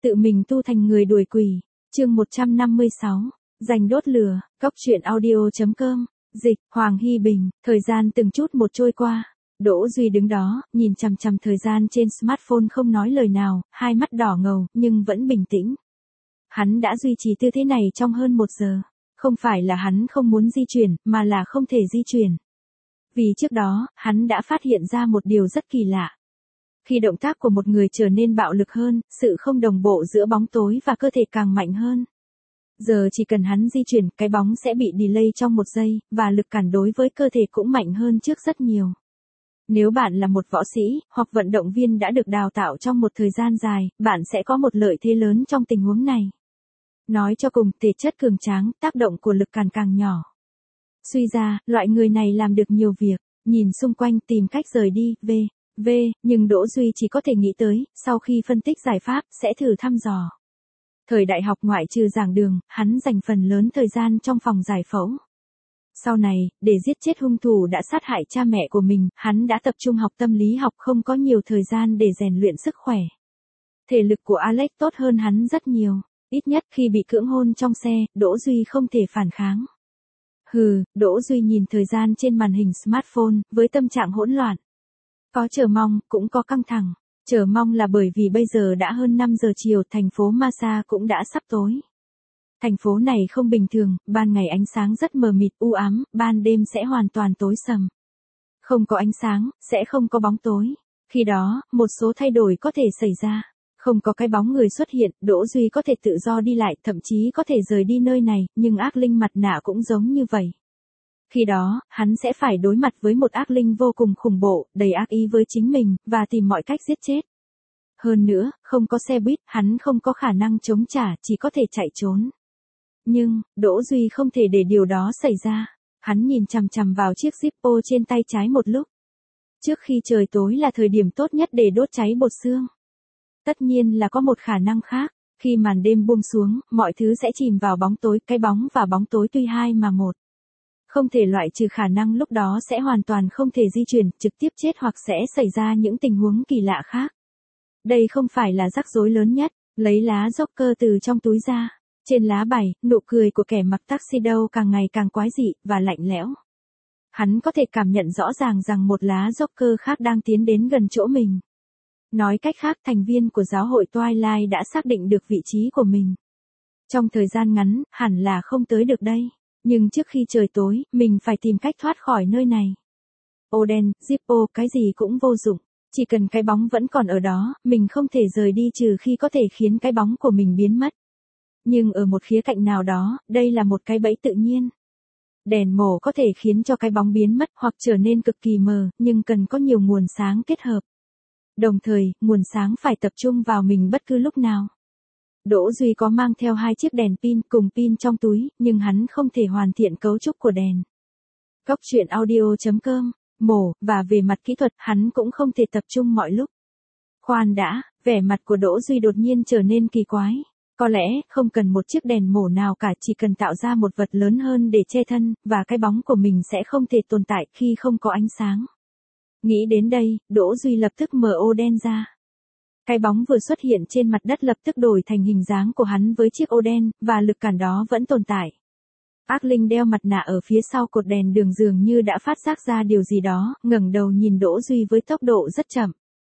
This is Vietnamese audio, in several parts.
tự mình tu thành người đuổi quỷ. Chương 156. Dành đốt lửa. Cóc truyện audio.com. Dịch, Hoàng Hy Bình. Thời gian từng chút một trôi qua. Đỗ Duy đứng đó, nhìn chằm chằm thời gian trên smartphone không nói lời nào, hai mắt đỏ ngầu, nhưng vẫn bình tĩnh. Hắn đã duy trì tư thế này trong hơn 1 giờ. Không phải là hắn không muốn di chuyển, mà là không thể di chuyển. Vì trước đó, hắn đã phát hiện ra một điều rất kỳ lạ. Khi động tác của một người trở nên bạo lực hơn, sự không đồng bộ giữa bóng tối và cơ thể càng mạnh hơn. Giờ chỉ cần hắn di chuyển, cái bóng sẽ bị delay trong 1 giây, và lực cản đối với cơ thể cũng mạnh hơn trước rất nhiều. Nếu bạn là một võ sĩ, hoặc vận động viên đã được đào tạo trong một thời gian dài, bạn sẽ có một lợi thế lớn trong tình huống này. Nói cho cùng, thể chất cường tráng, tác động của lực cản càng nhỏ. Suy ra, loại người này làm được nhiều việc, nhìn xung quanh tìm cách rời đi, nhưng Đỗ Duy chỉ có thể nghĩ tới, sau khi phân tích giải pháp, sẽ thử thăm dò. Thời đại học ngoại trừ giảng đường, hắn dành phần lớn thời gian trong phòng giải phẫu. Sau này, để giết chết hung thủ đã sát hại cha mẹ của mình, hắn đã tập trung học tâm lý học, không có nhiều thời gian để rèn luyện sức khỏe. Thể lực của Alex tốt hơn hắn rất nhiều, ít nhất khi bị cưỡng hôn trong xe, Đỗ Duy không thể phản kháng. Đỗ Duy nhìn thời gian trên màn hình smartphone, với tâm trạng hỗn loạn. Có chờ mong, cũng có căng thẳng. Chờ mong là bởi vì bây giờ đã hơn 5 giờ chiều, thành phố Masa cũng đã sắp tối. Thành phố này không bình thường, ban ngày ánh sáng rất mờ mịt u ám, ban đêm sẽ hoàn toàn tối sầm. Không có ánh sáng, sẽ không có bóng tối. Khi đó, một số thay đổi có thể xảy ra. Không có cái bóng người xuất hiện, Đỗ Duy có thể tự do đi lại, thậm chí có thể rời đi nơi này, nhưng ác linh mặt nạ cũng giống như vậy. Khi đó, hắn sẽ phải đối mặt với một ác linh vô cùng khủng bố, đầy ác ý với chính mình, và tìm mọi cách giết chết. Hơn nữa, không có xe buýt, hắn không có khả năng chống trả, chỉ có thể chạy trốn. Nhưng, Đỗ Duy không thể để điều đó xảy ra. Hắn nhìn chằm chằm vào chiếc Zippo trên tay trái một lúc. Trước khi trời tối là thời điểm tốt nhất để đốt cháy bột xương. Tất nhiên là có một khả năng khác. Khi màn đêm buông xuống, mọi thứ sẽ chìm vào bóng tối, cái bóng và bóng tối tuy hai mà một. Không thể loại trừ khả năng lúc đó sẽ hoàn toàn không thể di chuyển, trực tiếp chết hoặc sẽ xảy ra những tình huống kỳ lạ khác. Đây không phải là rắc rối lớn nhất, lấy lá Joker từ trong túi ra. Trên lá bài, nụ cười của kẻ mặc tuxedo càng ngày càng quái dị, và lạnh lẽo. Hắn có thể cảm nhận rõ ràng rằng một lá Joker khác đang tiến đến gần chỗ mình. Nói cách khác, thành viên của giáo hội Twilight đã xác định được vị trí của mình. Trong thời gian ngắn, hẳn là không tới được đây. Nhưng trước khi trời tối, mình phải tìm cách thoát khỏi nơi này. Oden, Zippo, cái gì cũng vô dụng. Chỉ cần cái bóng vẫn còn ở đó, mình không thể rời đi trừ khi có thể khiến cái bóng của mình biến mất. Nhưng ở một khía cạnh nào đó, đây là một cái bẫy tự nhiên. Đèn mổ có thể khiến cho cái bóng biến mất hoặc trở nên cực kỳ mờ, nhưng cần có nhiều nguồn sáng kết hợp. Đồng thời, nguồn sáng phải tập trung vào mình bất cứ lúc nào. Đỗ Duy có mang theo 2 chiếc đèn pin cùng pin trong túi, nhưng hắn không thể hoàn thiện cấu trúc của đèn. Cóc truyện audio.com. Mổ, và về mặt kỹ thuật, hắn cũng không thể tập trung mọi lúc. Khoan đã, vẻ mặt của Đỗ Duy đột nhiên trở nên kỳ quái. Có lẽ, không cần một chiếc đèn mổ nào cả, chỉ cần tạo ra một vật lớn hơn để che thân, và cái bóng của mình sẽ không thể tồn tại khi không có ánh sáng. Nghĩ đến đây, Đỗ Duy lập tức mở ô đen ra. Cái bóng vừa xuất hiện trên mặt đất lập tức đổi thành hình dáng của hắn với chiếc ô đen, và lực cản đó vẫn tồn tại. Ác linh đeo mặt nạ ở phía sau cột đèn đường dường như đã phát giác ra điều gì đó, ngẩng đầu nhìn Đỗ Duy với tốc độ rất chậm.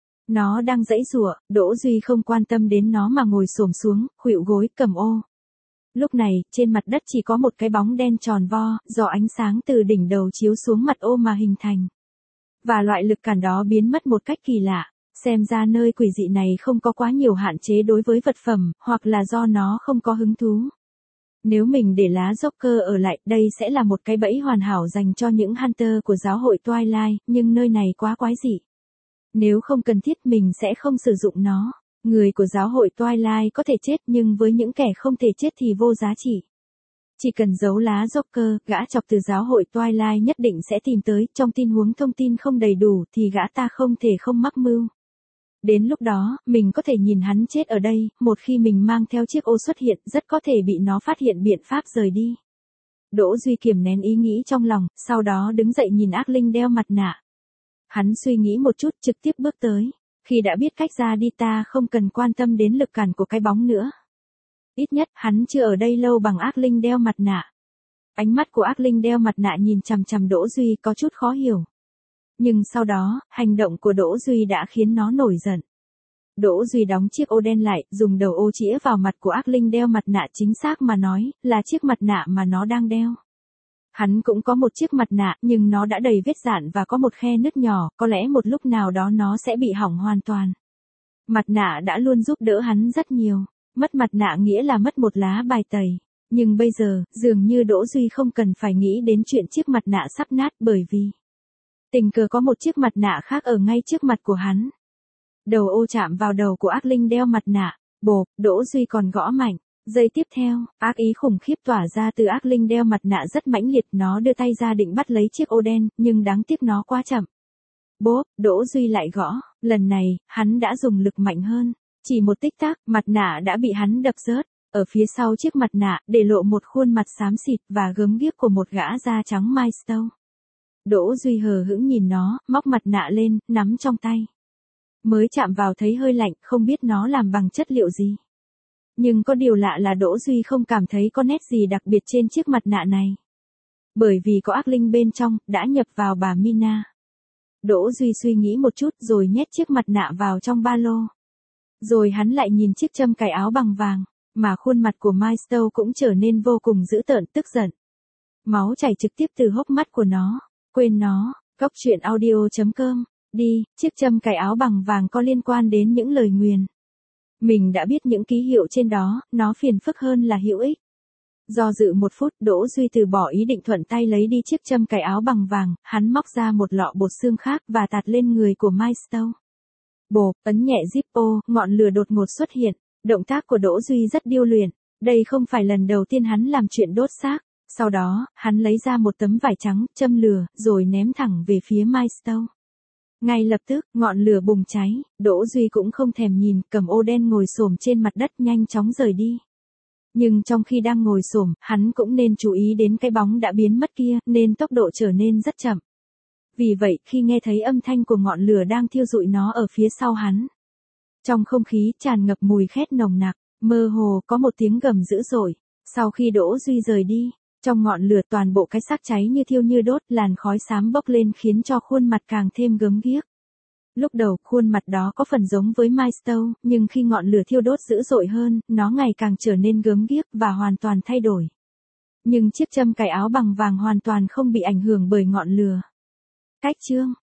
Nó đang giãy giụa, Đỗ Duy không quan tâm đến nó mà ngồi xổm xuống, khuỵu gối, cầm ô. Lúc này, trên mặt đất chỉ có một cái bóng đen tròn vo, do ánh sáng từ đỉnh đầu chiếu xuống mặt ô mà hình thành. Và loại lực cản đó biến mất một cách kỳ lạ. Xem ra nơi quỷ dị này không có quá nhiều hạn chế đối với vật phẩm, hoặc là do nó không có hứng thú. Nếu mình để lá Joker ở lại, đây sẽ là một cái bẫy hoàn hảo dành cho những hunter của giáo hội Twilight, nhưng nơi này quá quái dị. Nếu không cần thiết mình sẽ không sử dụng nó. Người của giáo hội Twilight có thể chết, nhưng với những kẻ không thể chết thì vô giá trị. Chỉ cần giấu lá Joker, gã chọc từ giáo hội Twilight nhất định sẽ tìm tới, trong tình huống thông tin không đầy đủ thì gã ta không thể không mắc mưu. Đến lúc đó, mình có thể nhìn hắn chết ở đây, một khi mình mang theo chiếc ô xuất hiện, rất có thể bị nó phát hiện biện pháp rời đi. Đỗ Duy kiềm nén ý nghĩ trong lòng, sau đó đứng dậy nhìn ác linh đeo mặt nạ. Hắn suy nghĩ một chút, trực tiếp bước tới. Khi đã biết cách ra đi ta không cần quan tâm đến lực cản của cái bóng nữa. Ít nhất hắn chưa ở đây lâu bằng ác linh đeo mặt nạ. Ánh mắt của ác linh đeo mặt nạ nhìn chằm chằm Đỗ Duy có chút khó hiểu. Nhưng sau đó, hành động của Đỗ Duy đã khiến nó nổi giận. Đỗ Duy đóng chiếc ô đen lại, dùng đầu ô chĩa vào mặt của ác linh đeo mặt nạ, chính xác mà nói, là chiếc mặt nạ mà nó đang đeo. Hắn cũng có một chiếc mặt nạ, nhưng nó đã đầy vết rạn và có một khe nứt nhỏ, có lẽ một lúc nào đó nó sẽ bị hỏng hoàn toàn. Mặt nạ đã luôn giúp đỡ hắn rất nhiều. Mất mặt nạ nghĩa là mất một lá bài tẩy. Nhưng bây giờ, dường như Đỗ Duy không cần phải nghĩ đến chuyện chiếc mặt nạ sắp nát, bởi vì tình cờ có một chiếc mặt nạ khác ở ngay trước mặt của hắn. Đầu ô chạm vào đầu của ác linh đeo mặt nạ. Bộp, Đỗ Duy còn gõ mạnh. Giây tiếp theo, ác ý khủng khiếp tỏa ra từ ác linh đeo mặt nạ rất mãnh liệt, nó đưa tay ra định bắt lấy chiếc ô đen, nhưng đáng tiếc nó quá chậm. Bốp, Đỗ Duy lại gõ, lần này, hắn đã dùng lực mạnh hơn. Chỉ một tích tắc, mặt nạ đã bị hắn đập rớt. Ở phía sau chiếc mặt nạ, để lộ một khuôn mặt xám xịt và gớm ghiếc của một gã da trắng Milestone. Đỗ Duy hờ hững nhìn nó, móc mặt nạ lên, nắm trong tay. Mới chạm vào thấy hơi lạnh, không biết nó làm bằng chất liệu gì. Nhưng có điều lạ là Đỗ Duy không cảm thấy có nét gì đặc biệt trên chiếc mặt nạ này. Bởi vì có ác linh bên trong, đã nhập vào bà Mina. Đỗ Duy suy nghĩ một chút rồi nhét chiếc mặt nạ vào trong ba lô. Rồi hắn lại nhìn chiếc châm cài áo bằng vàng, mà khuôn mặt của Milestone cũng trở nên vô cùng dữ tợn, tức giận. Máu chảy trực tiếp từ hốc mắt của nó. Quên nó, coctruyện.audio.com. Đi, chiếc châm cài áo bằng vàng có liên quan đến những lời nguyền. Mình đã biết những ký hiệu trên đó, nó phiền phức hơn là hữu ích. Do dự một phút, Đỗ Duy từ bỏ ý định thuận tay lấy đi chiếc châm cài áo bằng vàng, hắn móc ra một lọ bột xương khác và tạt lên người của Milestone. Bộp, ấn nhẹ Zippo, ngọn lửa đột ngột xuất hiện. Động tác của Đỗ Duy rất điêu luyện. Đây không phải lần đầu tiên hắn làm chuyện đốt xác. Sau đó, hắn lấy ra một tấm vải trắng, châm lửa, rồi ném thẳng về phía Milestone. Ngay lập tức, ngọn lửa bùng cháy, Đỗ Duy cũng không thèm nhìn, cầm ô đen ngồi xổm trên mặt đất nhanh chóng rời đi. Nhưng trong khi đang ngồi xổm, hắn cũng nên chú ý đến cái bóng đã biến mất kia, nên tốc độ trở nên rất chậm. Vì vậy, khi nghe thấy âm thanh của ngọn lửa đang thiêu rụi nó ở phía sau hắn, trong không khí tràn ngập mùi khét nồng nặc, mơ hồ có một tiếng gầm dữ dội. Sau khi Đỗ Duy rời đi, trong ngọn lửa toàn bộ cái xác cháy như thiêu như đốt, làn khói xám bốc lên khiến cho khuôn mặt càng thêm gớm ghiếc. Lúc đầu, khuôn mặt đó có phần giống với Milestone, nhưng khi ngọn lửa thiêu đốt dữ dội hơn, nó ngày càng trở nên gớm ghiếc và hoàn toàn thay đổi. Nhưng chiếc châm cài áo bằng vàng hoàn toàn không bị ảnh hưởng bởi ngọn lửa. Cách chương